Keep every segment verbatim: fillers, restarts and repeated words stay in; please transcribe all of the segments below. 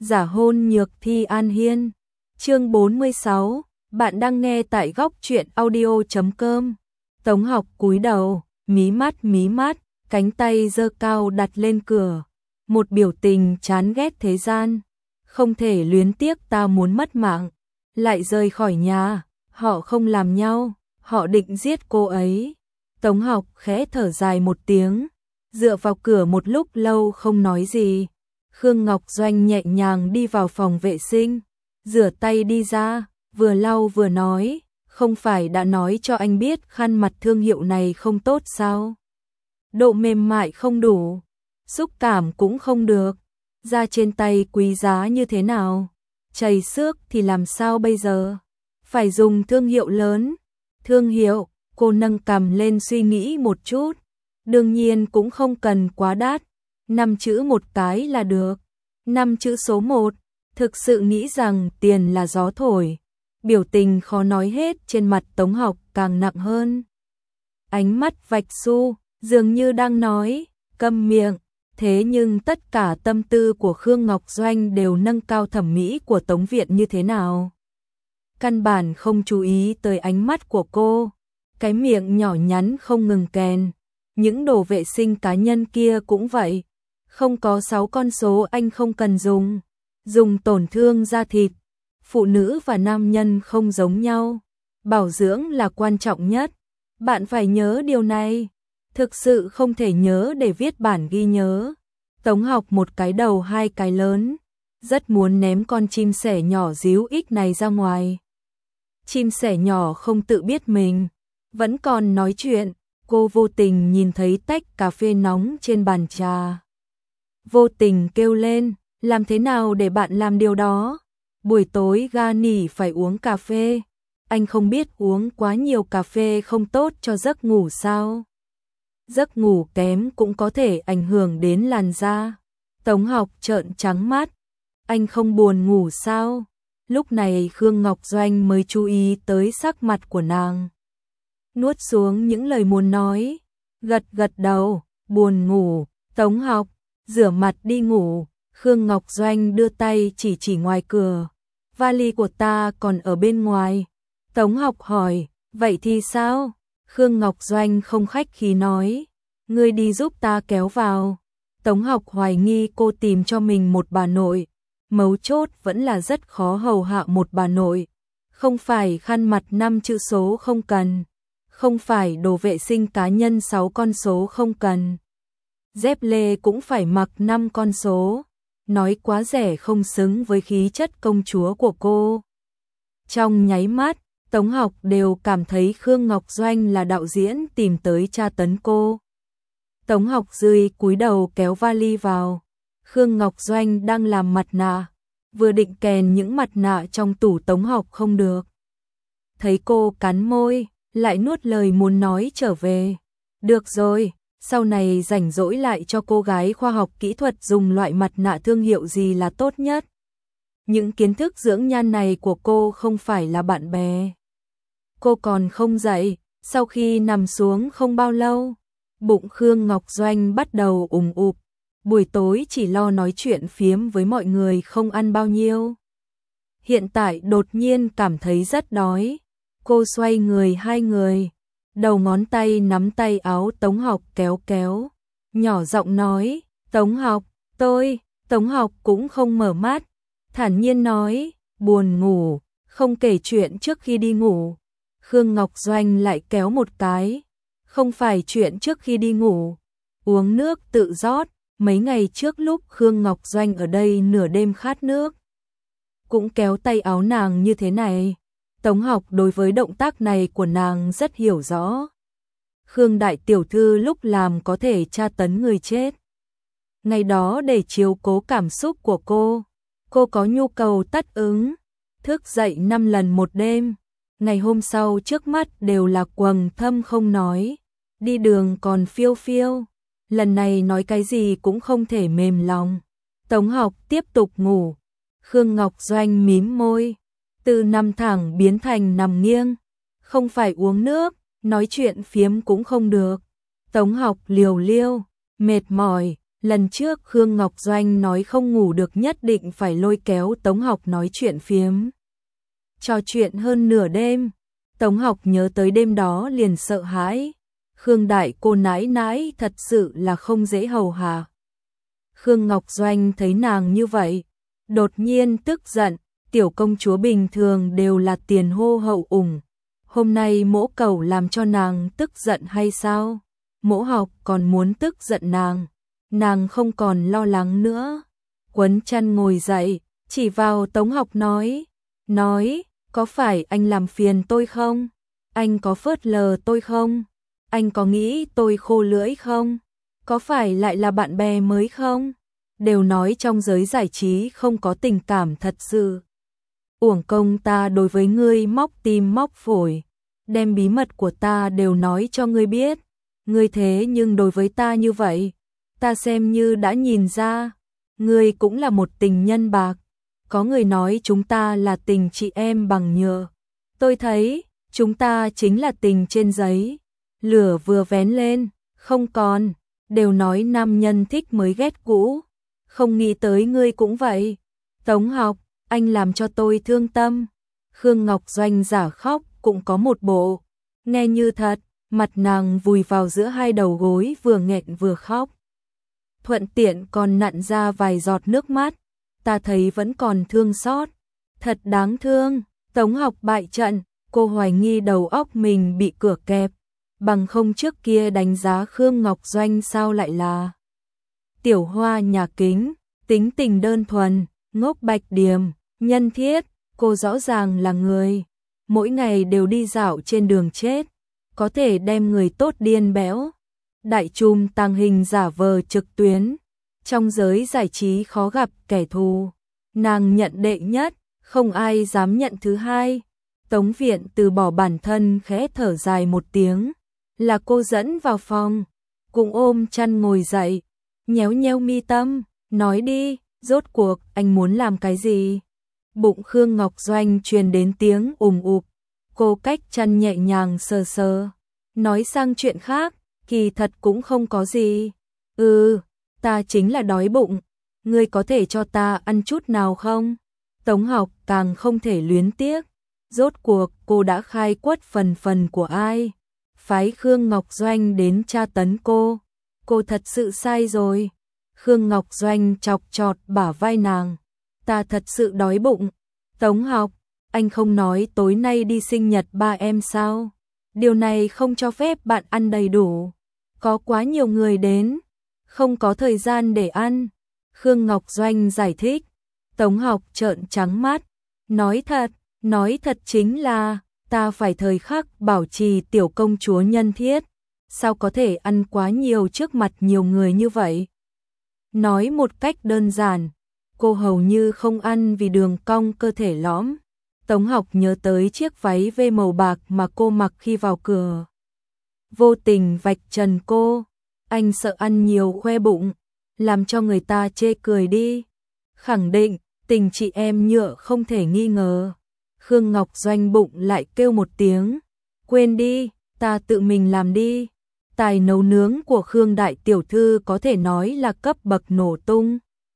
Giả hôn nhược thi An Hiên. Chương bốn mươi sáu, bạn đang nghe tại góc truyện audio chấm com. Tống Học cúi đầu, mí mắt mí mắt, cánh tay giơ cao đặt lên cửa, một biểu tình chán ghét thế gian. Không thể luyến tiếc ta muốn mất mạng, lại rời khỏi nhà, họ không làm nhau, họ định giết cô ấy. Tống Học khẽ thở dài một tiếng, dựa vào cửa một lúc lâu không nói gì. Khương Ngọc Doanh nhẹ nhàng đi vào phòng vệ sinh, rửa tay đi ra, vừa lau vừa nói, không phải đã nói cho anh biết khăn mặt thương hiệu này không tốt sao? Độ mềm mại không đủ, xúc cảm cũng không được, da trên tay quý giá như thế nào? Chảy xước thì làm sao bây giờ? Phải dùng thương hiệu lớn. Thương hiệu, cô nâng cằm lên suy nghĩ một chút, đương nhiên cũng không cần quá đắt. Năm chữ một cái là được. Năm chữ số một, thực sự nghĩ rằng tiền là gió thổi. Biểu tình khó nói hết trên mặt Tống Học càng nặng hơn. Ánh mắt vạch su, dường như đang nói, câm miệng. Thế nhưng tất cả tâm tư của Khương Ngọc Doanh đều nâng cao thẩm mỹ của Tống Viện như thế nào. Căn bản không chú ý tới ánh mắt của cô. Cái miệng nhỏ nhắn không ngừng kèn. Những đồ vệ sinh cá nhân kia cũng vậy. Không có sáu con số anh không cần dùng. Dùng tổn thương da thịt. Phụ nữ và nam nhân không giống nhau. Bảo dưỡng là quan trọng nhất. Bạn phải nhớ điều này. Thực sự không thể nhớ để viết bản ghi nhớ. Tống Học một cái đầu hai cái lớn. Rất muốn ném con chim sẻ nhỏ díu ích này ra ngoài. Chim sẻ nhỏ không tự biết mình. Vẫn còn nói chuyện. Cô vô tình nhìn thấy tách cà phê nóng trên bàn trà. Vô tình kêu lên, làm thế nào để bạn làm điều đó? Buổi tối ga nỉ phải uống cà phê. Anh không biết uống quá nhiều cà phê không tốt cho giấc ngủ sao? Giấc ngủ kém cũng có thể ảnh hưởng đến làn da. Tống Học trợn trắng mắt. Anh không buồn ngủ sao? Lúc này Khương Ngọc Doanh mới chú ý tới sắc mặt của nàng. Nuốt xuống những lời muốn nói. Gật gật đầu, buồn ngủ. Tống Học, rửa mặt đi ngủ. Khương Ngọc Doanh đưa tay chỉ chỉ ngoài cửa. Vali của ta còn ở bên ngoài. Tống Học hỏi, vậy thì sao? Khương Ngọc Doanh không khách khí nói, ngươi đi giúp ta kéo vào. Tống Học hoài nghi cô tìm cho mình một bà nội. Mấu chốt vẫn là rất khó hầu hạ một bà nội. Không phải khăn mặt năm chữ số không cần. Không phải đồ vệ sinh cá nhân sáu con số không cần. Dép lê cũng phải mặc năm con số. Nói quá rẻ không xứng với khí chất công chúa của cô. Trong nháy mắt, Tống Học đều cảm thấy Khương Ngọc Doanh là đạo diễn tìm tới tra tấn cô. Tống Học rười cúi đầu kéo vali vào. Khương Ngọc Doanh đang làm mặt nạ. Vừa định kèn những mặt nạ trong tủ Tống Học không được. Thấy cô cắn môi, lại nuốt lời muốn nói trở về. Được rồi, sau này rảnh rỗi lại cho cô gái khoa học kỹ thuật dùng loại mặt nạ thương hiệu gì là tốt nhất. Những kiến thức dưỡng nhan này của cô không phải là bạn bè. Cô còn không dậy, sau khi nằm xuống không bao lâu, bụng Khương Ngọc Doanh bắt đầu ủng ụp. Buổi tối chỉ lo nói chuyện phiếm với mọi người không ăn bao nhiêu. Hiện tại đột nhiên cảm thấy rất đói. Cô xoay người hai người, đầu ngón tay nắm tay áo Tống Học kéo kéo. Nhỏ giọng nói, Tống Học, tôi, Tống Học cũng không mở mắt. Thản nhiên nói, buồn ngủ, không kể chuyện trước khi đi ngủ. Khương Ngọc Doanh lại kéo một cái. Không phải chuyện trước khi đi ngủ. Uống nước tự rót. Mấy ngày trước lúc Khương Ngọc Doanh ở đây nửa đêm khát nước, cũng kéo tay áo nàng như thế này. Tống Học đối với động tác này của nàng rất hiểu rõ. Khương đại tiểu thư lúc làm có thể tra tấn người chết. Ngày đó để chiếu cố cảm xúc của cô, cô có nhu cầu tất ứng. Thức dậy năm lần một đêm. Ngày hôm sau trước mắt đều là quầng thâm không nói. Đi đường còn phiêu phiêu. Lần này nói cái gì cũng không thể mềm lòng. Tống Học tiếp tục ngủ. Khương Ngọc Doanh mím môi. Từ nằm thẳng biến thành nằm nghiêng. Không phải uống nước, nói chuyện phiếm cũng không được. Tống Học liều liêu, mệt mỏi, Lần trước Khương Ngọc Doanh nói không ngủ được nhất định phải lôi kéo Tống Học nói chuyện phiếm. Trò chuyện hơn nửa đêm, Tống Học nhớ tới đêm đó liền sợ hãi. Khương đại cô nãi nãi thật sự là không dễ hầu hạ. Khương Ngọc Doanh thấy nàng như vậy, đột nhiên tức giận, tiểu công chúa bình thường đều là tiền hô hậu ủng. Hôm nay Mỗ Cầu làm cho nàng tức giận hay sao? Mỗ Học còn muốn tức giận nàng, nàng không còn lo lắng nữa. Quấn chăn ngồi dậy, chỉ vào Tống Học nói, nói, có phải anh làm phiền tôi không? Anh có phớt lờ tôi không? Anh có nghĩ tôi khô lưỡi không? Có phải lại là bạn bè mới không? Đều nói trong giới giải trí không có tình cảm thật sự. Uổng công ta đối với ngươi móc tim móc phổi, đem bí mật của ta đều nói cho ngươi biết. Ngươi thế nhưng đối với ta như vậy, ta xem như đã nhìn ra, ngươi cũng là một tình nhân bạc. Có người nói chúng ta là tình chị em bằng nhựa. Tôi thấy, chúng ta chính là tình trên giấy. Lửa vừa vén lên, không còn, đều nói nam nhân thích mới ghét cũ. Không nghĩ tới ngươi cũng vậy. Tống Học, anh làm cho tôi thương tâm. Khương Ngọc Doanh giả khóc cũng có một bộ. Nghe như thật, mặt nàng vùi vào giữa hai đầu gối vừa nghẹn vừa khóc. Thuận tiện còn nặn ra vài giọt nước mắt. Ta thấy vẫn còn thương xót. Thật đáng thương. Tống Học bại trận, cô hoài nghi đầu óc mình bị cửa kẹp. Bằng không trước kia đánh giá Khương Ngọc Doanh sao lại là tiểu hoa nhà kính, tính tình đơn thuần, ngốc bạch điềm, nhân thiết. Cô rõ ràng là người mỗi ngày đều đi dạo trên đường chết, có thể đem người tốt điên béo. Đại trùm tàng hình giả vờ trực tuyến, trong giới giải trí khó gặp kẻ thù. Nàng nhận đệ nhất, không ai dám nhận thứ hai. Tống Viện từ bỏ bản thân khẽ thở dài một tiếng, là cô dẫn vào phòng, cũng ôm chăn ngồi dậy, nhéo nhéo mi tâm, nói đi, rốt cuộc anh muốn làm cái gì? Bụng Khương Ngọc Doanh truyền đến tiếng ùm ụp, cô cách chăn nhẹ nhàng sờ sờ, nói sang chuyện khác, kỳ thật cũng không có gì. Ừ, ta chính là đói bụng, ngươi có thể cho ta ăn chút nào không? Tống Học càng không thể luyến tiếc, rốt cuộc cô đã khai quất phần phần của ai? Phái Khương Ngọc Doanh đến tra tấn cô, cô thật sự sai rồi. Khương Ngọc Doanh chọc chọt bả vai nàng, ta thật sự đói bụng. Tống Học, anh không nói tối nay đi sinh nhật ba em sao? Điều này không cho phép bạn ăn đầy đủ. Có quá nhiều người đến, không có thời gian để ăn. Khương Ngọc Doanh giải thích. Tống Học trợn trắng mắt, nói thật, nói thật chính là, ta phải thời khắc bảo trì tiểu công chúa nhân thiết, sao có thể ăn quá nhiều trước mặt nhiều người như vậy? Nói một cách đơn giản, cô hầu như không ăn vì đường cong cơ thể lõm. Tống Học nhớ tới chiếc váy vê màu bạc mà cô mặc khi vào cửa. Vô tình vạch trần cô, anh sợ ăn nhiều khoe bụng, làm cho người ta chê cười đi. Khẳng định, tình chị em nhựa không thể nghi ngờ. Khương Ngọc Doanh bụng lại kêu một tiếng, quên đi, ta tự mình làm đi. Tài nấu nướng của Khương đại tiểu thư có thể nói là cấp bậc nổ tung.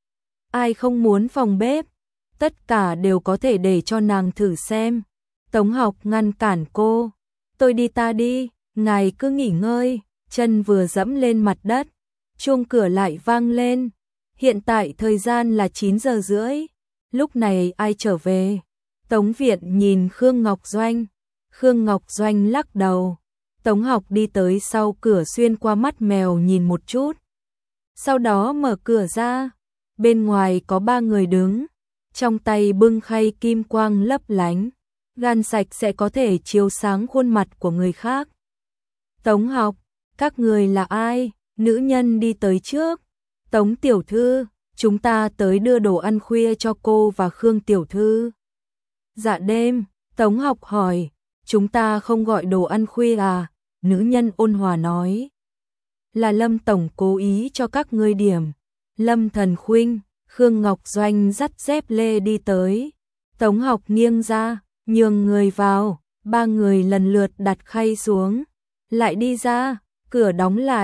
Ai không muốn phòng bếp, tất cả đều có thể để cho nàng thử xem. Tống Học ngăn cản cô, tôi đi ta đi, ngài cứ nghỉ ngơi. Chân vừa dẫm lên mặt đất, chuông cửa lại vang lên. Hiện tại thời gian là chín giờ rưỡi, lúc này ai trở về? Tống Viện nhìn Khương Ngọc Doanh, Khương Ngọc Doanh lắc đầu. Tống Học đi tới sau cửa xuyên qua mắt mèo nhìn một chút, sau đó mở cửa ra. Bên ngoài có ba người đứng, trong tay bưng khay kim quang lấp lánh, gan sạch sẽ có thể chiếu sáng khuôn mặt của người khác. Tống Học, các người là ai? Nữ nhân đi tới trước. Tống tiểu thư, chúng ta tới đưa đồ ăn khuya cho cô và Khương tiểu thư. Dạ đêm, Tống Học hỏi, chúng ta không gọi đồ ăn khuya à? Nữ nhân ôn hòa nói, là Lâm tổng cố ý cho các ngươi điểm. Lâm Thần Khuynh. Khương Ngọc Doanh dắt dép lê đi tới. Tống Học nghiêng ra, nhường người vào, ba người lần lượt đặt khay xuống, lại đi ra, cửa đóng lại.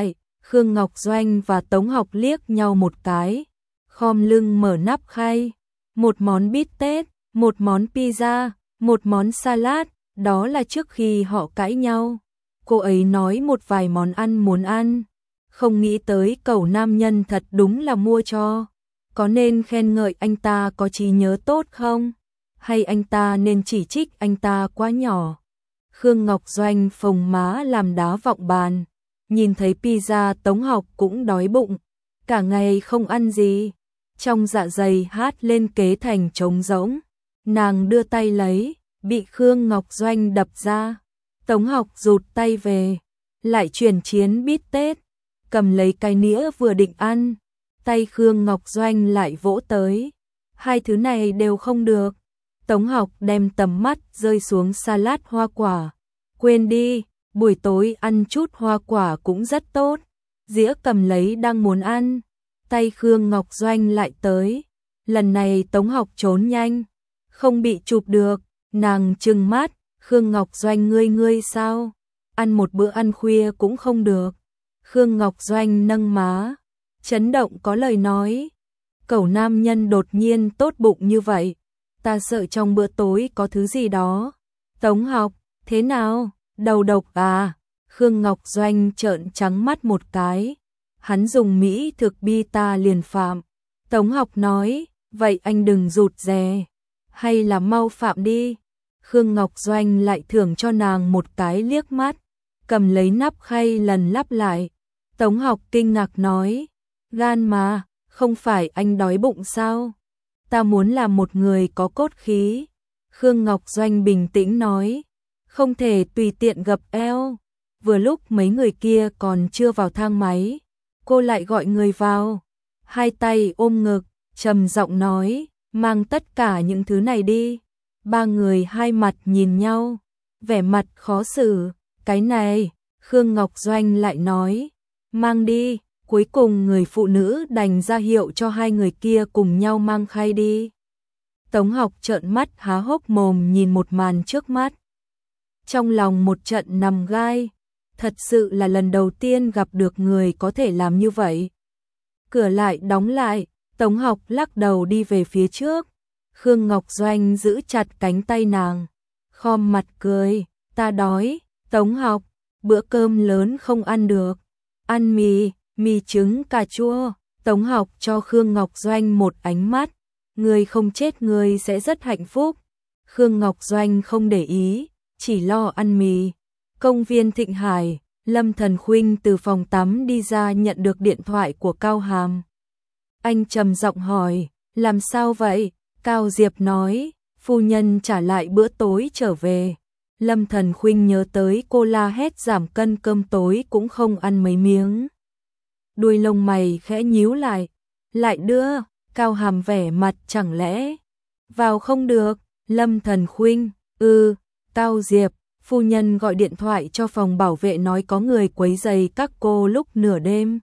Khương Ngọc Doanh và Tống Học liếc nhau một cái, khom lưng mở nắp khay, một món bít tết, một món pizza, một món salad, đó là trước khi họ cãi nhau. Cô ấy nói một vài món ăn muốn ăn, không nghĩ tới cẩu nam nhân thật đúng là mua cho. Có nên khen ngợi anh ta có trí nhớ tốt không? Hay anh ta nên chỉ trích anh ta quá nhỏ? Khương Ngọc Doanh phồng má làm đá vọng bàn, nhìn thấy pizza Tống Học cũng đói bụng, cả ngày không ăn gì, trong dạ dày hát lên kế thành trống rỗng. Nàng đưa tay lấy, bị Khương Ngọc Doanh đập ra. Tống Học rụt tay về, lại chuyển chiến bít tết, cầm lấy cái nĩa vừa định ăn, tay Khương Ngọc Doanh lại vỗ tới. Hai thứ này đều không được. Tống Học đem tầm mắt rơi xuống salad hoa quả. Quên đi, buổi tối ăn chút hoa quả cũng rất tốt. Dĩa cầm lấy đang muốn ăn, tay Khương Ngọc Doanh lại tới. Lần này Tống Học trốn nhanh, không bị chụp được. Nàng trừng mắt, Khương Ngọc Doanh ngươi ngươi sao? Ăn một bữa ăn khuya cũng không được. Khương Ngọc Doanh nâng má, chấn động có lời nói. Cẩu nam nhân đột nhiên tốt bụng như vậy, ta sợ trong bữa tối có thứ gì đó. Tống Học, thế nào? Đầu độc à? Khương Ngọc Doanh trợn trắng mắt một cái. Hắn dùng mỹ thực bi ta liền phạm. Tống Học nói, vậy anh đừng rụt rè, hay là mau phạm đi. Khương Ngọc Doanh lại thưởng cho nàng một cái liếc mắt, cầm lấy nắp khay lần lắp lại. Tống Học kinh ngạc nói, gan mà, không phải anh đói bụng sao? Ta muốn làm một người có cốt khí. Khương Ngọc Doanh bình tĩnh nói, không thể tùy tiện gập eo. Vừa lúc mấy người kia còn chưa vào thang máy, cô lại gọi người vào, hai tay ôm ngực, trầm giọng nói, mang tất cả những thứ này đi. Ba người hai mặt nhìn nhau, vẻ mặt khó xử. Cái này, Khương Ngọc Doanh lại nói, mang đi. Cuối cùng người phụ nữ đành ra hiệu cho hai người kia cùng nhau mang khay đi. Tống Học trợn mắt há hốc mồm nhìn một màn trước mắt. Trong lòng một trận nằm gai, thật sự là lần đầu tiên gặp được người có thể làm như vậy. Cửa lại đóng lại, Tống Học lắc đầu đi về phía trước. Khương Ngọc Doanh giữ chặt cánh tay nàng, khom mặt cười, ta đói. Tống Học, bữa cơm lớn không ăn được, ăn mì, mì trứng cà chua. Tống Học cho Khương Ngọc Doanh một ánh mắt, người không chết người sẽ rất hạnh phúc. Khương Ngọc Doanh không để ý, chỉ lo ăn mì. Công viên Thịnh Hải, Lâm Thần Khuynh từ phòng tắm đi ra nhận được điện thoại của Cao Hàm. Anh trầm giọng hỏi, làm sao vậy? Cao Diệp nói, phu nhân trả lại bữa tối trở về. Lâm Thần Khuynh nhớ tới cô la hét giảm cân cơm tối cũng không ăn mấy miếng. Đuôi lông mày khẽ nhíu lại, lại đưa. Cao Hàm vẻ mặt chẳng lẽ vào không được. Lâm Thần Khuynh, ừ. Cao Diệp, phu nhân gọi điện thoại cho phòng bảo vệ nói có người quấy rầy các cô lúc nửa đêm.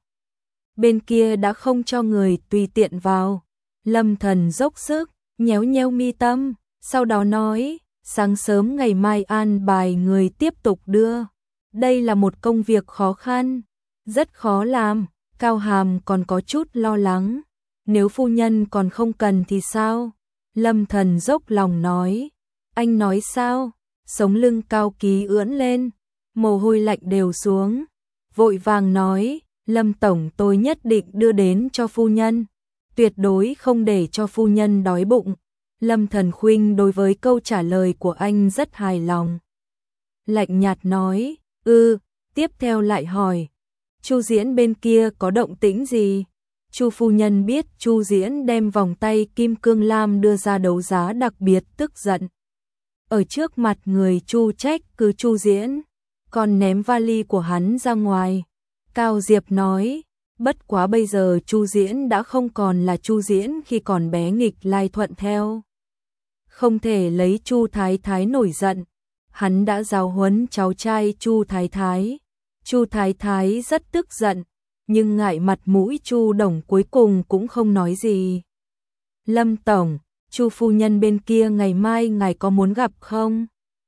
Bên kia đã không cho người tùy tiện vào. Lâm Thần dốc sức, nhéo nhéo mi tâm, sau đó nói, sáng sớm ngày mai an bài người tiếp tục đưa. Đây là một công việc khó khăn, rất khó làm. Cao Hàm còn có chút lo lắng, nếu phu nhân còn không cần thì sao? Lâm Thần dốc lòng nói, anh nói sao? Sống lưng Cao Ký ưỡn lên, mồ hôi lạnh đều xuống, vội vàng nói, Lâm tổng tôi nhất định đưa đến cho phu nhân, tuyệt đối không để cho phu nhân đói bụng. Lâm Thần Khuynh đối với câu trả lời của anh rất hài lòng. Lạnh nhạt nói, ư, ừ, tiếp theo lại hỏi, Chu Diễn bên kia có động tĩnh gì? Chu phu nhân biết Chu Diễn đem vòng tay kim cương lam đưa ra đấu giá đặc biệt tức giận. Ở trước mặt người Chu trách cứ Chu Diễn, còn ném vali của hắn ra ngoài. Cao Diệp nói, bất quá bây giờ Chu Diễn đã không còn là Chu Diễn khi còn bé nghịch lai thuận theo. Không thể lấy Chu Thái Thái nổi giận, hắn đã giáo huấn cháu trai Chu Thái Thái. Chu Thái Thái rất tức giận, nhưng ngại mặt mũi Chu Đồng cuối cùng cũng không nói gì. Lâm tổng, Chu phu nhân bên kia ngày mai ngài có muốn gặp không?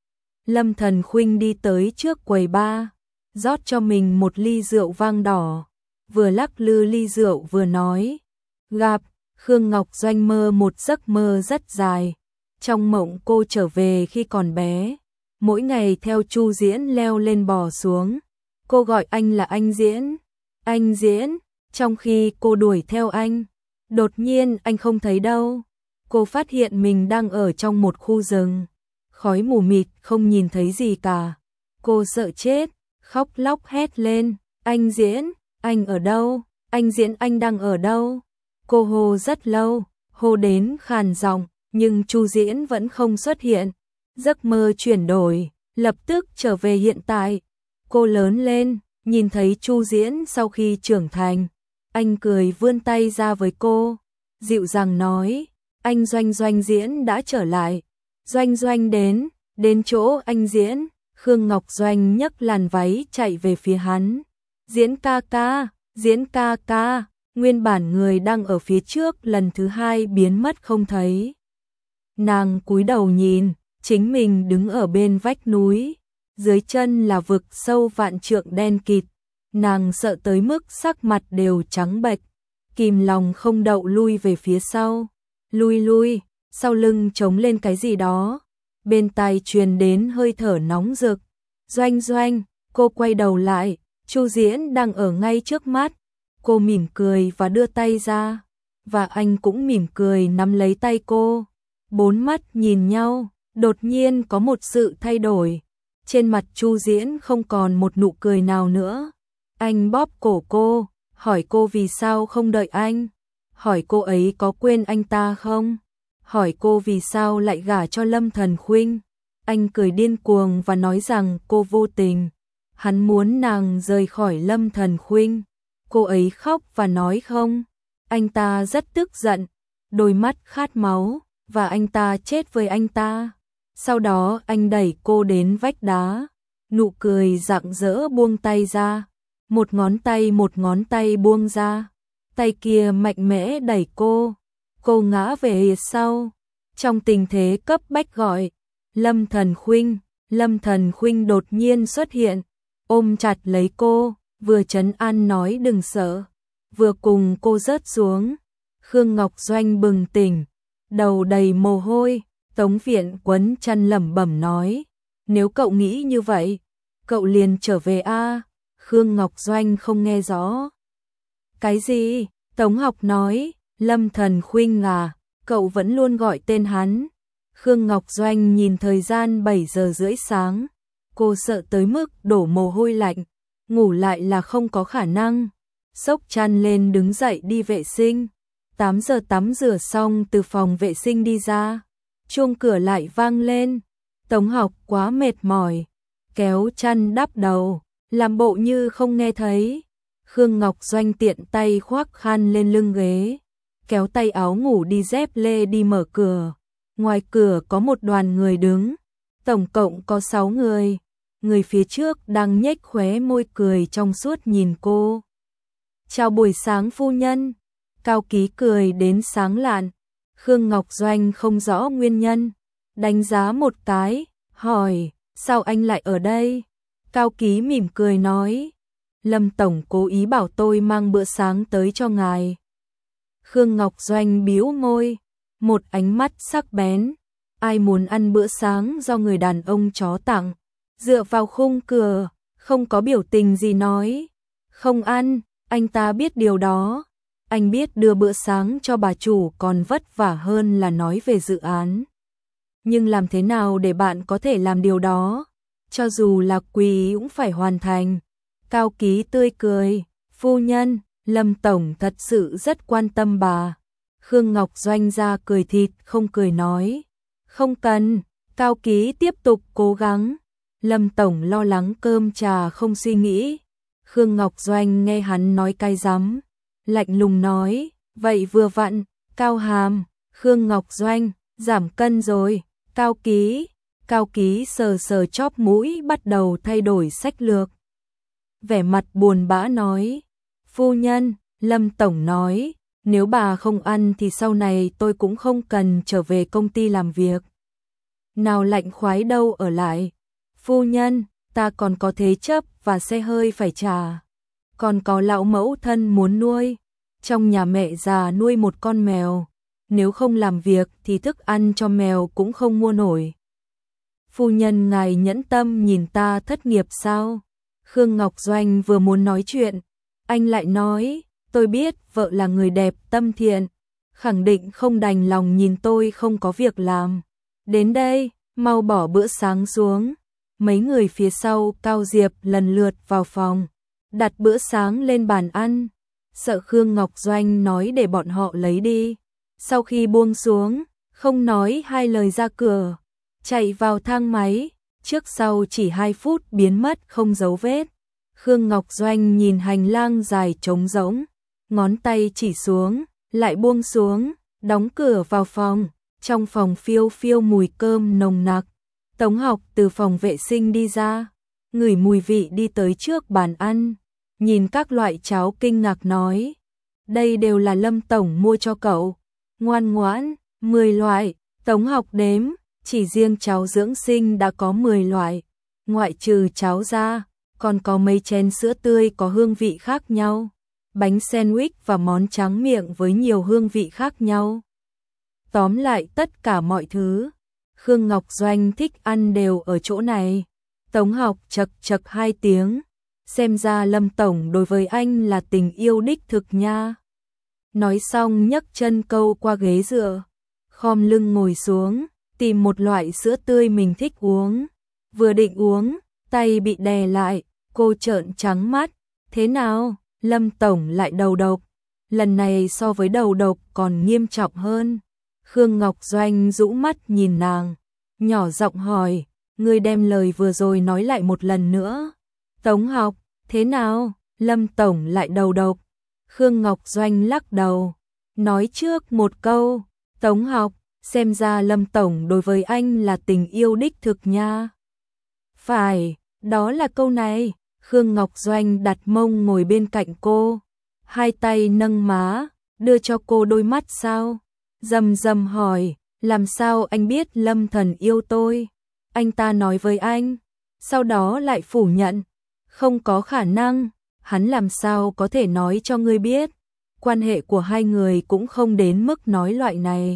Lâm Thần Khuynh đi tới trước quầy bar, rót cho mình một ly rượu vang đỏ. vừa lắc lư ly rượu vừa nói. Gặp, Khương Ngọc Doanh mơ một giấc mơ rất dài. Trong mộng cô trở về khi còn bé, mỗi ngày theo Chu Diễn leo lên bò xuống. Cô gọi anh là anh Diễn, anh Diễn, trong khi cô đuổi theo anh. Đột nhiên anh không thấy đâu. Cô phát hiện mình đang ở trong một khu rừng, khói mù mịt không nhìn thấy gì cả. Cô sợ chết, khóc lóc hét lên, anh Diễn, anh ở đâu? Anh Diễn, anh đang ở đâu? Cô hô rất lâu, hô đến khàn giọng, nhưng Chu Diễn vẫn không xuất hiện. Giấc mơ chuyển đổi, lập tức trở về hiện tại. Cô lớn lên, nhìn thấy Chu Diễn sau khi trưởng thành. Anh cười vươn tay ra với cô, dịu dàng nói, anh Doanh Doanh Diễn đã trở lại. Doanh Doanh đến, đến chỗ anh Diễn, Khương Ngọc Doanh nhấc làn váy chạy về phía hắn. Diễn ca ca, Diễn ca ca, nguyên bản người đang ở phía trước lần thứ hai biến mất không thấy. Nàng cúi đầu nhìn, chính mình đứng ở bên vách núi, dưới chân là vực sâu vạn trượng đen kịt. Nàng sợ tới mức sắc mặt đều trắng bệch, kìm lòng không đậu lui về phía sau. Lui lui, sau lưng trống lên cái gì đó, bên tai truyền đến hơi thở nóng rực. Doanh Doanh, cô quay đầu lại, Chu Diễn đang ở ngay trước mắt. Cô mỉm cười và đưa tay ra, và anh cũng mỉm cười nắm lấy tay cô. Bốn mắt nhìn nhau, đột nhiên có một sự thay đổi. Trên mặt Chu Diễn không còn một nụ cười nào nữa. Anh bóp cổ cô, hỏi cô vì sao không đợi anh, hỏi cô ấy có quên anh ta không, hỏi cô vì sao lại gả cho Lâm Thần Khuynh. Anh cười điên cuồng và nói rằng cô vô tình. Hắn muốn nàng rời khỏi Lâm Thần Khuynh. Cô ấy khóc và nói không. Anh ta rất tức giận, đôi mắt khát máu, và anh ta chết với anh ta. Sau đó anh đẩy cô đến vách đá, nụ cười rạng rỡ buông tay ra. Một ngón tay một ngón tay buông ra, tay kia mạnh mẽ đẩy cô, cô ngã về sau. Trong tình thế cấp bách gọi, Lâm Thần Khuynh, Lâm Thần Khuynh đột nhiên xuất hiện, ôm chặt lấy cô, vừa trấn an nói đừng sợ, vừa cùng cô rớt xuống. Khương Ngọc Doanh bừng tỉnh, đầu đầy mồ hôi, Tống Viện quấn chăn lẩm bẩm nói, nếu cậu nghĩ như vậy, cậu liền trở về a. Khương Ngọc Doanh không nghe rõ. Cái gì? Tống Học nói, Lâm Thần Khuynh à, cậu vẫn luôn gọi tên hắn. Khương Ngọc Doanh nhìn thời gian bảy giờ rưỡi sáng, cô sợ tới mức đổ mồ hôi lạnh, ngủ lại là không có khả năng. Xốc chăn lên đứng dậy đi vệ sinh. tám giờ tắm rửa xong từ phòng vệ sinh đi ra, chuông cửa lại vang lên. Tống Học quá mệt mỏi, kéo chăn đắp đầu, làm bộ như không nghe thấy. Khương Ngọc Doanh tiện tay khoác khăn lên lưng ghế, kéo tay áo ngủ đi dép lê đi mở cửa. Ngoài cửa có một đoàn người đứng, tổng cộng có sáu người. Người phía trước đang nhếch khóe môi cười trong suốt nhìn cô. Chào buổi sáng phu nhân. Cao Ký cười đến sáng lạn. Khương Ngọc Doanh không rõ nguyên nhân, đánh giá một cái, hỏi, sao anh lại ở đây? Cao Ký mỉm cười nói, Lâm Tổng cố ý bảo tôi mang bữa sáng tới cho ngài. Khương Ngọc Doanh bĩu môi, một ánh mắt sắc bén, ai muốn ăn bữa sáng do người đàn ông chó tặng, dựa vào khung cửa, không có biểu tình gì nói, không ăn, anh ta biết điều đó. Anh biết đưa bữa sáng cho bà chủ còn vất vả hơn là nói về dự án. Nhưng làm thế nào để bạn có thể làm điều đó? Cho dù là quỳ cũng phải hoàn thành. Cao Ký tươi cười, phu nhân, Lâm Tổng thật sự rất quan tâm bà. Khương Ngọc Doanh ra cười thịt không cười nói, không cần. Cao Ký tiếp tục cố gắng, Lâm Tổng lo lắng cơm trà không suy nghĩ. Khương Ngọc Doanh nghe hắn nói cay rắm, lạnh lùng nói, vậy vừa vặn. Cao Hàm, Khương Ngọc Doanh, giảm cân rồi. Cao Ký, Cao Ký sờ sờ chóp mũi bắt đầu thay đổi sách lược. Vẻ mặt buồn bã nói, phu nhân, Lâm Tổng nói, nếu bà không ăn thì sau này tôi cũng không cần trở về công ty làm việc. Nào lạnh khoái đâu ở lại. Phu nhân, ta còn có thế chấp và xe hơi phải trả. còn có lão mẫu thân muốn nuôi. Trong nhà mẹ già nuôi một con mèo, nếu không làm việc thì thức ăn cho mèo cũng không mua nổi. Phu nhân ngài nhẫn tâm nhìn ta thất nghiệp sao? Khương Ngọc Doanh vừa muốn nói chuyện, anh lại nói, tôi biết vợ là người đẹp tâm thiện, khẳng định không đành lòng nhìn tôi không có việc làm. Đến đây, mau bỏ bữa sáng xuống. Mấy người phía sau Cao Diệp lần lượt vào phòng, đặt bữa sáng lên bàn ăn, sợ Khương Ngọc Doanh nói để bọn họ lấy đi. Sau khi buông xuống, không nói hai lời ra cửa, chạy vào thang máy, trước sau chỉ hai phút biến mất không dấu vết. Khương Ngọc Doanh nhìn hành lang dài trống rỗng, ngón tay chỉ xuống, lại buông xuống, đóng cửa vào phòng. Trong phòng phiêu phiêu mùi cơm nồng nặc. Tống Học từ phòng vệ sinh đi ra, ngửi mùi vị đi tới trước bàn ăn, nhìn các loại cháo kinh ngạc nói, đây đều là Lâm tổng mua cho cậu. Ngoan ngoãn, mười loại. Tống Học đếm, chỉ riêng cháo dưỡng sinh đã có mười loại, ngoại trừ cháo ra, còn có mấy chén sữa tươi có hương vị khác nhau, bánh sandwich và món tráng miệng với nhiều hương vị khác nhau. Tóm lại tất cả mọi thứ, Khương Ngọc Doanh thích ăn đều ở chỗ này. Tống Học chật chật hai tiếng, xem ra Lâm tổng đối với anh là tình yêu đích thực nha. Nói xong nhấc chân câu qua ghế dựa, khom lưng ngồi xuống, tìm một loại sữa tươi mình thích uống. Vừa định uống, tay bị đè lại, cô trợn trắng mắt, thế nào, Lâm tổng lại đầu độc, lần này so với đầu độc còn nghiêm trọng hơn. Khương Ngọc Doanh rũ mắt nhìn nàng, nhỏ giọng hỏi, ngươi đem lời vừa rồi nói lại một lần nữa. Tống Học, thế nào, Lâm tổng lại đầu độc. Khương Ngọc Doanh lắc đầu, nói trước một câu, Tống Học, xem ra Lâm tổng đối với anh là tình yêu đích thực nha. Phải, đó là câu này. Khương Ngọc Doanh đặt mông ngồi bên cạnh cô, hai tay nâng má, đưa cho cô đôi mắt sao. Rầm rầm hỏi, làm sao anh biết Lâm thần yêu tôi? Anh ta nói với anh, sau đó lại phủ nhận, không có khả năng, hắn làm sao có thể nói cho ngươi biết? Quan hệ của hai người cũng không đến mức nói loại này.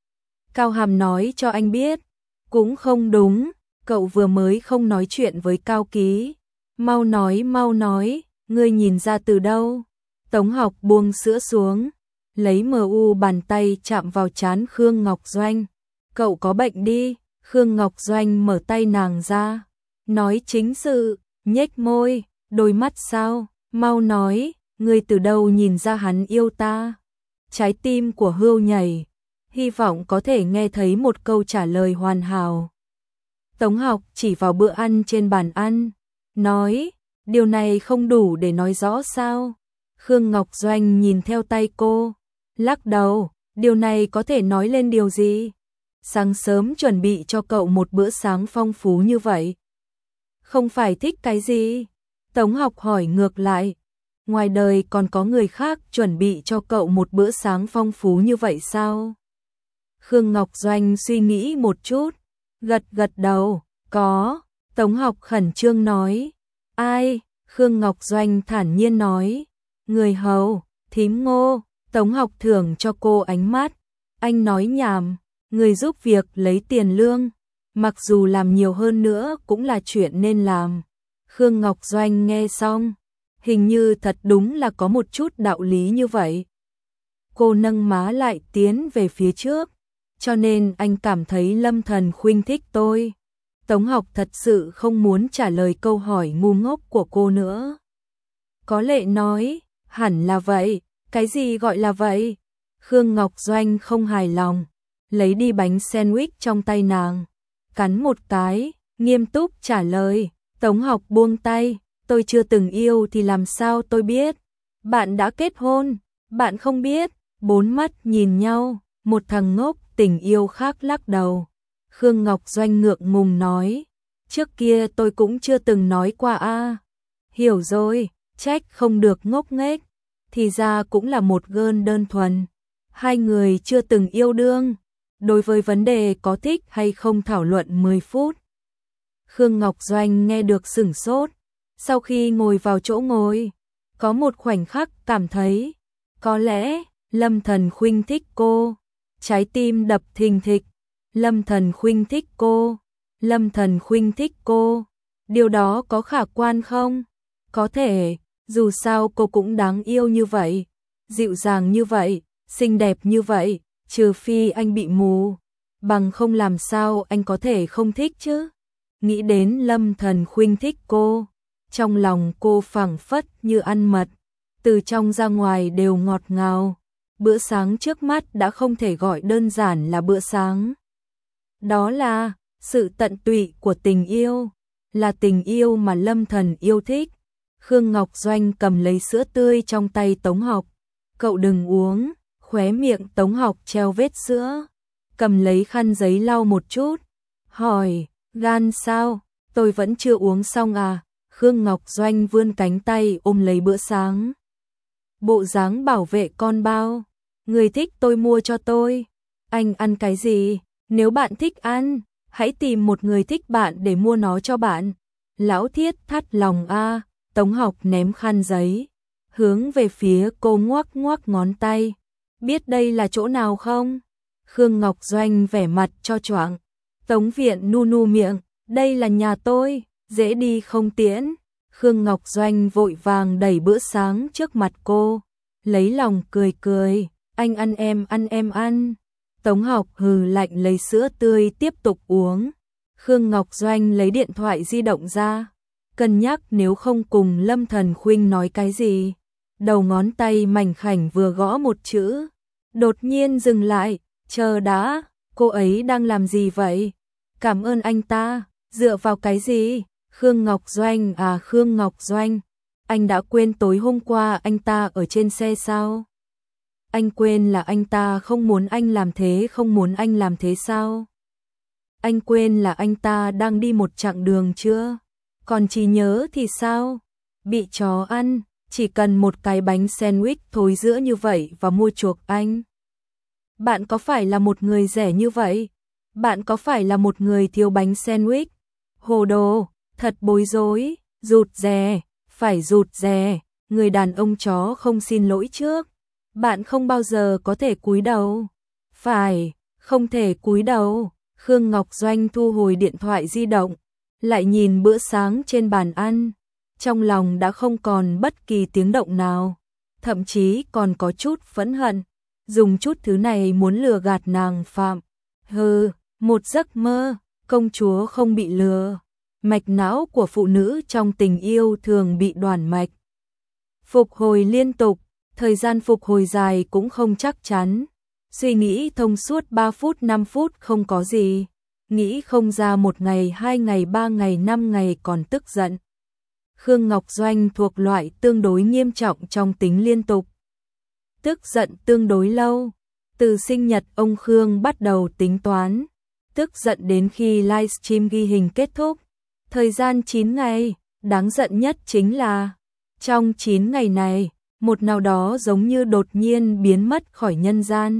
Cao Hàm nói cho anh biết, cũng không đúng, cậu vừa mới không nói chuyện với Cao Ký. Mau nói, mau nói, ngươi nhìn ra từ đâu? Tống Học buông sữa xuống, lấy mờ u bàn tay chạm vào trán Khương Ngọc Doanh. Cậu có bệnh đi. Khương Ngọc Doanh mở tay nàng ra, nói chính sự, nhếch môi, đôi mắt sao, mau nói, ngươi từ đâu nhìn ra hắn yêu ta? Trái tim của Hưu nhảy, hy vọng có thể nghe thấy một câu trả lời hoàn hảo. Tống Học chỉ vào bữa ăn trên bàn ăn, nói, điều này không đủ để nói rõ sao? Khương Ngọc Doanh nhìn theo tay cô, lắc đầu, điều này có thể nói lên điều gì? Sáng sớm chuẩn bị cho cậu một bữa sáng phong phú như vậy. Không phải thích cái gì? Tống Học hỏi ngược lại. Ngoài đời còn có người khác chuẩn bị cho cậu một bữa sáng phong phú như vậy sao? Khương Ngọc Doanh suy nghĩ một chút, gật gật đầu, có. Tống Học khẩn trương nói. Ai? Khương Ngọc Doanh thản nhiên nói. Người hầu, thím Ngô. Tống Học thưởng cho cô ánh mắt. Anh nói nhảm. Người giúp việc lấy tiền lương, mặc dù làm nhiều hơn nữa cũng là chuyện nên làm. Khương Ngọc Doanh nghe xong, hình như thật đúng là có một chút đạo lý như vậy. Cô nâng má lại tiến về phía trước, cho nên anh cảm thấy Lâm thần khuynh thích tôi. Tống Học thật sự không muốn trả lời câu hỏi ngu ngốc của cô nữa. Có lệ nói, hẳn là vậy, cái gì gọi là vậy? Khương Ngọc Doanh không hài lòng, lấy đi bánh sandwich trong tay nàng, cắn một cái, nghiêm túc trả lời. Tống Học buông tay, tôi chưa từng yêu thì làm sao tôi biết? Bạn đã kết hôn, bạn không biết. Bốn mắt nhìn nhau, một thằng ngốc tình yêu khác lắc đầu. Khương Ngọc Doanh ngượng ngùng nói, trước kia tôi cũng chưa từng nói qua a. Hiểu rồi, trách không được ngốc nghếch, thì ra cũng là một gơn đơn thuần. Hai người chưa từng yêu đương, đối với vấn đề có thích hay không thảo luận mười phút. Khương Ngọc Doanh nghe được sửng sốt, sau khi ngồi vào chỗ ngồi, Có một khoảnh khắc cảm thấy, có lẽ Lâm Thần Khuynh thích cô. Trái tim đập thình thịch. Lâm Thần Khuynh thích cô. Lâm Thần Khuynh thích cô. Điều đó có khả quan không? Có thể, dù sao cô cũng đáng yêu như vậy, dịu dàng như vậy, xinh đẹp như vậy, trừ phi anh bị mù, bằng không làm sao anh có thể không thích chứ? Nghĩ đến Lâm Thần Khuynh thích cô, trong lòng cô phảng phất như ăn mật, từ trong ra ngoài đều ngọt ngào. Bữa sáng trước mắt đã không thể gọi đơn giản là bữa sáng. Đó là sự tận tụy của tình yêu, là tình yêu mà Lâm Thần yêu thích. Khương Ngọc Doanh cầm lấy sữa tươi trong tay Tống Học. Cậu đừng uống, khóe miệng Tống Học treo vết sữa. Cầm lấy khăn giấy lau một chút. Hỏi, gan sao? Tôi vẫn chưa uống xong à? Khương Ngọc Doanh vươn cánh tay ôm lấy bữa sáng. Bộ dáng bảo vệ con bao. Người thích tôi mua cho tôi. Anh ăn cái gì? Nếu bạn thích ăn, hãy tìm một người thích bạn để mua nó cho bạn. Lão thiết thắt lòng a. Tống Học ném khăn giấy, hướng về phía cô ngoắc ngoắc ngón tay. Biết đây là chỗ nào không? Khương Ngọc Doanh vẻ mặt cho choạng. Tống Viện nu nu miệng, đây là nhà tôi, dễ đi không tiễn. Khương Ngọc Doanh vội vàng đẩy bữa sáng trước mặt cô, lấy lòng cười cười, anh ăn em ăn em ăn. Tống Học hừ lạnh lấy sữa tươi tiếp tục uống. Khương Ngọc Doanh lấy điện thoại di động ra, cân nhắc nếu không cùng Lâm Thần Khuynh nói cái gì. Đầu ngón tay mảnh khảnh vừa gõ một chữ, đột nhiên dừng lại, chờ đã, cô ấy đang làm gì vậy? Cảm ơn anh ta, dựa vào cái gì? Khương Ngọc Doanh à Khương Ngọc Doanh, anh đã quên tối hôm qua anh ta ở trên xe sao? Anh quên là anh ta không muốn anh làm thế không muốn anh làm thế sao? Anh quên là anh ta đang đi một chặng đường chưa? Còn chỉ nhớ thì sao? Bị chó ăn, chỉ cần một cái bánh sandwich thối rữa như vậy và mua chuộc anh. Bạn có phải là một người rẻ như vậy? Bạn có phải là một người thiếu bánh sandwich? Hồ đồ, thật bối rối, rụt rè, phải rụt rè, người đàn ông chó không xin lỗi trước. Bạn không bao giờ có thể cúi đầu. Phải, không thể cúi đầu. Khương Ngọc Doanh thu hồi điện thoại di động, lại nhìn bữa sáng trên bàn ăn, trong lòng đã không còn bất kỳ tiếng động nào, thậm chí còn có chút phẫn hận, dùng chút thứ này muốn lừa gạt nàng Phạm. Hừ, một giấc mơ, công chúa không bị lừa. Mạch não của phụ nữ trong tình yêu thường bị đoản mạch. Phục hồi liên tục, thời gian phục hồi dài cũng không chắc chắn. Suy nghĩ thông suốt ba phút năm phút không có gì, nghĩ không ra một ngày hai ngày ba ngày năm ngày còn tức giận. Khương Ngọc Doanh thuộc loại tương đối nghiêm trọng trong tính liên tục. Tức giận tương đối lâu, từ sinh nhật ông Khương bắt đầu tính toán, tức giận đến khi livestream ghi hình kết thúc. Thời gian chín ngày, đáng giận nhất chính là trong chín ngày này, một nào đó giống như đột nhiên biến mất khỏi nhân gian.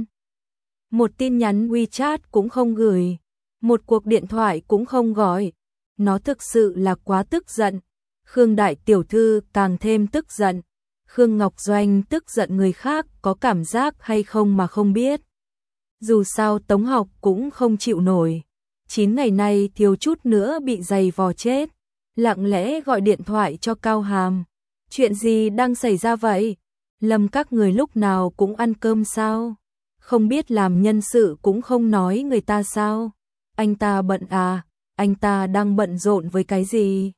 Một tin nhắn WeChat cũng không gửi, một cuộc điện thoại cũng không gọi. Nó thực sự là quá tức giận. Khương đại tiểu thư càng thêm tức giận. Khương Ngọc Doanh tức giận người khác có cảm giác hay không mà không biết. Dù sao Tống Học cũng không chịu nổi. Chín ngày nay thiếu chút nữa bị giày vò chết. Lặng lẽ gọi điện thoại cho Cao Hàm. Chuyện gì đang xảy ra vậy? Lâm các người lúc nào cũng ăn cơm sao? Không biết làm nhân sự cũng không nói người ta sao? Anh ta bận à? Anh ta đang bận rộn với cái gì?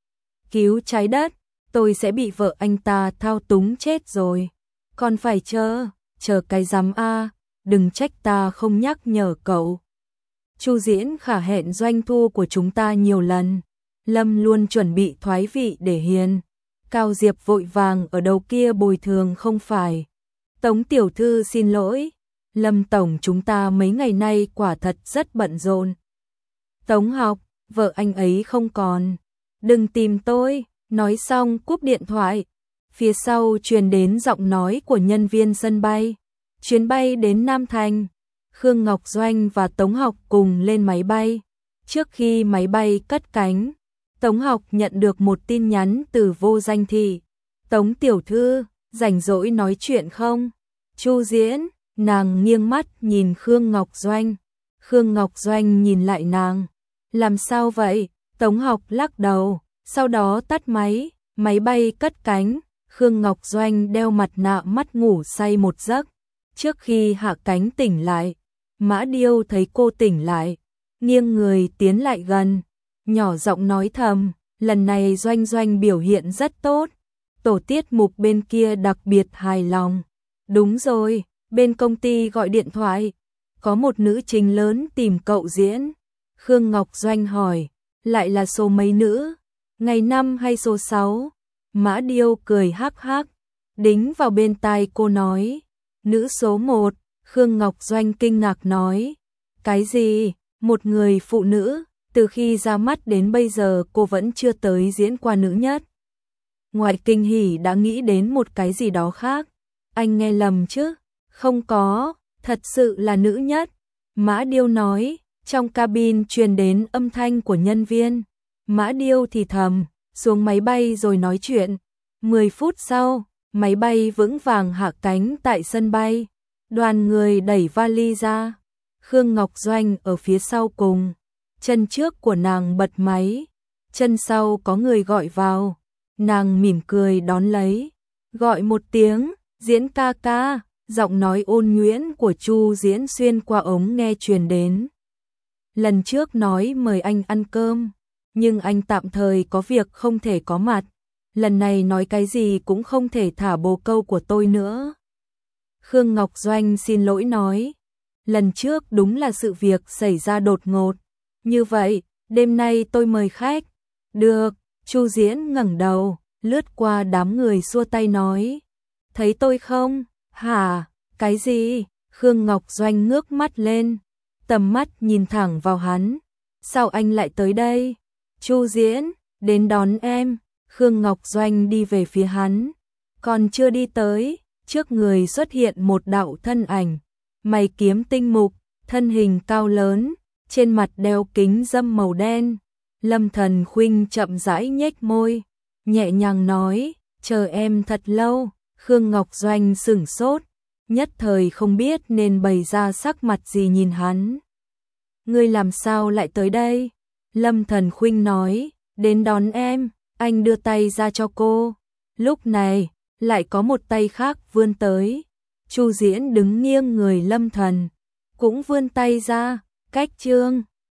Cứu trái đất, tôi sẽ bị vợ anh ta thao túng chết rồi. Còn phải chờ, chờ cái rắm a, đừng trách ta không nhắc nhở cậu. Chu Diễn khả hẹn doanh thu của chúng ta nhiều lần. Lâm luôn chuẩn bị thoái vị để hiền. Cao Diệp vội vàng ở đầu kia bồi thường không phải. Tống tiểu thư xin lỗi. Lâm tổng chúng ta mấy ngày nay quả thật rất bận rộn. Tống Học, vợ anh ấy không còn. Đừng tìm tôi. Nói xong cúp điện thoại. Phía sau truyền đến giọng nói của nhân viên sân bay. Chuyến bay đến Nam Thành. Khương Ngọc Doanh và Tống Học cùng lên máy bay. Trước khi máy bay cất cánh, Tống Học nhận được một tin nhắn từ Vô Danh Thị. Tống tiểu thư, rảnh rỗi nói chuyện không? Chu Diễn, nàng nghiêng mắt nhìn Khương Ngọc Doanh. Khương Ngọc Doanh nhìn lại nàng. Làm sao vậy? Tống Học lắc đầu, sau đó tắt máy, máy bay cất cánh. Khương Ngọc Doanh đeo mặt nạ mắt ngủ say một giấc. Trước khi hạ cánh tỉnh lại, Mã Điêu thấy cô tỉnh lại, nghiêng người tiến lại gần, nhỏ giọng nói thầm, lần này Doanh Doanh biểu hiện rất tốt. Tổ tiết mục bên kia đặc biệt hài lòng. Đúng rồi, bên công ty gọi điện thoại, có một nữ chính lớn tìm cậu diễn. Khương Ngọc Doanh hỏi, lại là số mấy nữ? Ngày năm hay số sáu? Mã Điêu cười hắc hắc, đính vào bên tai cô nói, nữ số một. Khương Ngọc Doanh kinh ngạc nói, cái gì? Một người phụ nữ, từ khi ra mắt đến bây giờ cô vẫn chưa tới diễn qua nữ nhất. Ngoài kinh hỉ đã nghĩ đến một cái gì đó khác. Anh nghe lầm chứ? Không có, thật sự là nữ nhất. Mã Điêu nói, trong cabin truyền đến âm thanh của nhân viên. Mã Điêu thì thầm, xuống máy bay rồi nói chuyện. Mười phút sau, máy bay vững vàng hạ cánh tại sân bay. Đoàn người đẩy vali ra. Khương Ngọc Doanh ở phía sau cùng. Chân trước của nàng bật máy. Chân sau có người gọi vào. Nàng mỉm cười đón lấy. Gọi một tiếng, Diễn ca ca. Giọng nói ôn nhuyễn của Chu Diễn xuyên qua ống nghe truyền đến. Lần trước nói mời anh ăn cơm, nhưng anh tạm thời có việc không thể có mặt. Lần này nói cái gì cũng không thể thả bồ câu của tôi nữa. Khương Ngọc Doanh xin lỗi nói, lần trước đúng là sự việc xảy ra đột ngột. Như vậy, đêm nay tôi mời khách. Được, Chu Diễn ngẩng đầu, lướt qua đám người xua tay nói. Thấy tôi không? Hả? Cái gì? Khương Ngọc Doanh ngước mắt lên, tầm mắt nhìn thẳng vào hắn. Sao anh lại tới đây? Chu Diễn, đến đón em. Khương Ngọc Doanh đi về phía hắn. Còn chưa đi tới, trước người xuất hiện một đạo thân ảnh. Mày kiếm tinh mục, thân hình cao lớn, trên mặt đeo kính râm màu đen. Lâm Thần Khuynh chậm rãi nhếch môi, nhẹ nhàng nói, chờ em thật lâu. Khương Ngọc Doanh sửng sốt, nhất thời không biết nên bày ra sắc mặt gì nhìn hắn. Ngươi làm sao lại tới đây? Lâm Thần Khuynh nói, đến đón em. Anh đưa tay ra cho cô. Lúc này, lại có một tay khác vươn tới. Chu Diễn đứng nghiêng người Lâm Thần, cũng vươn tay ra, cách chương.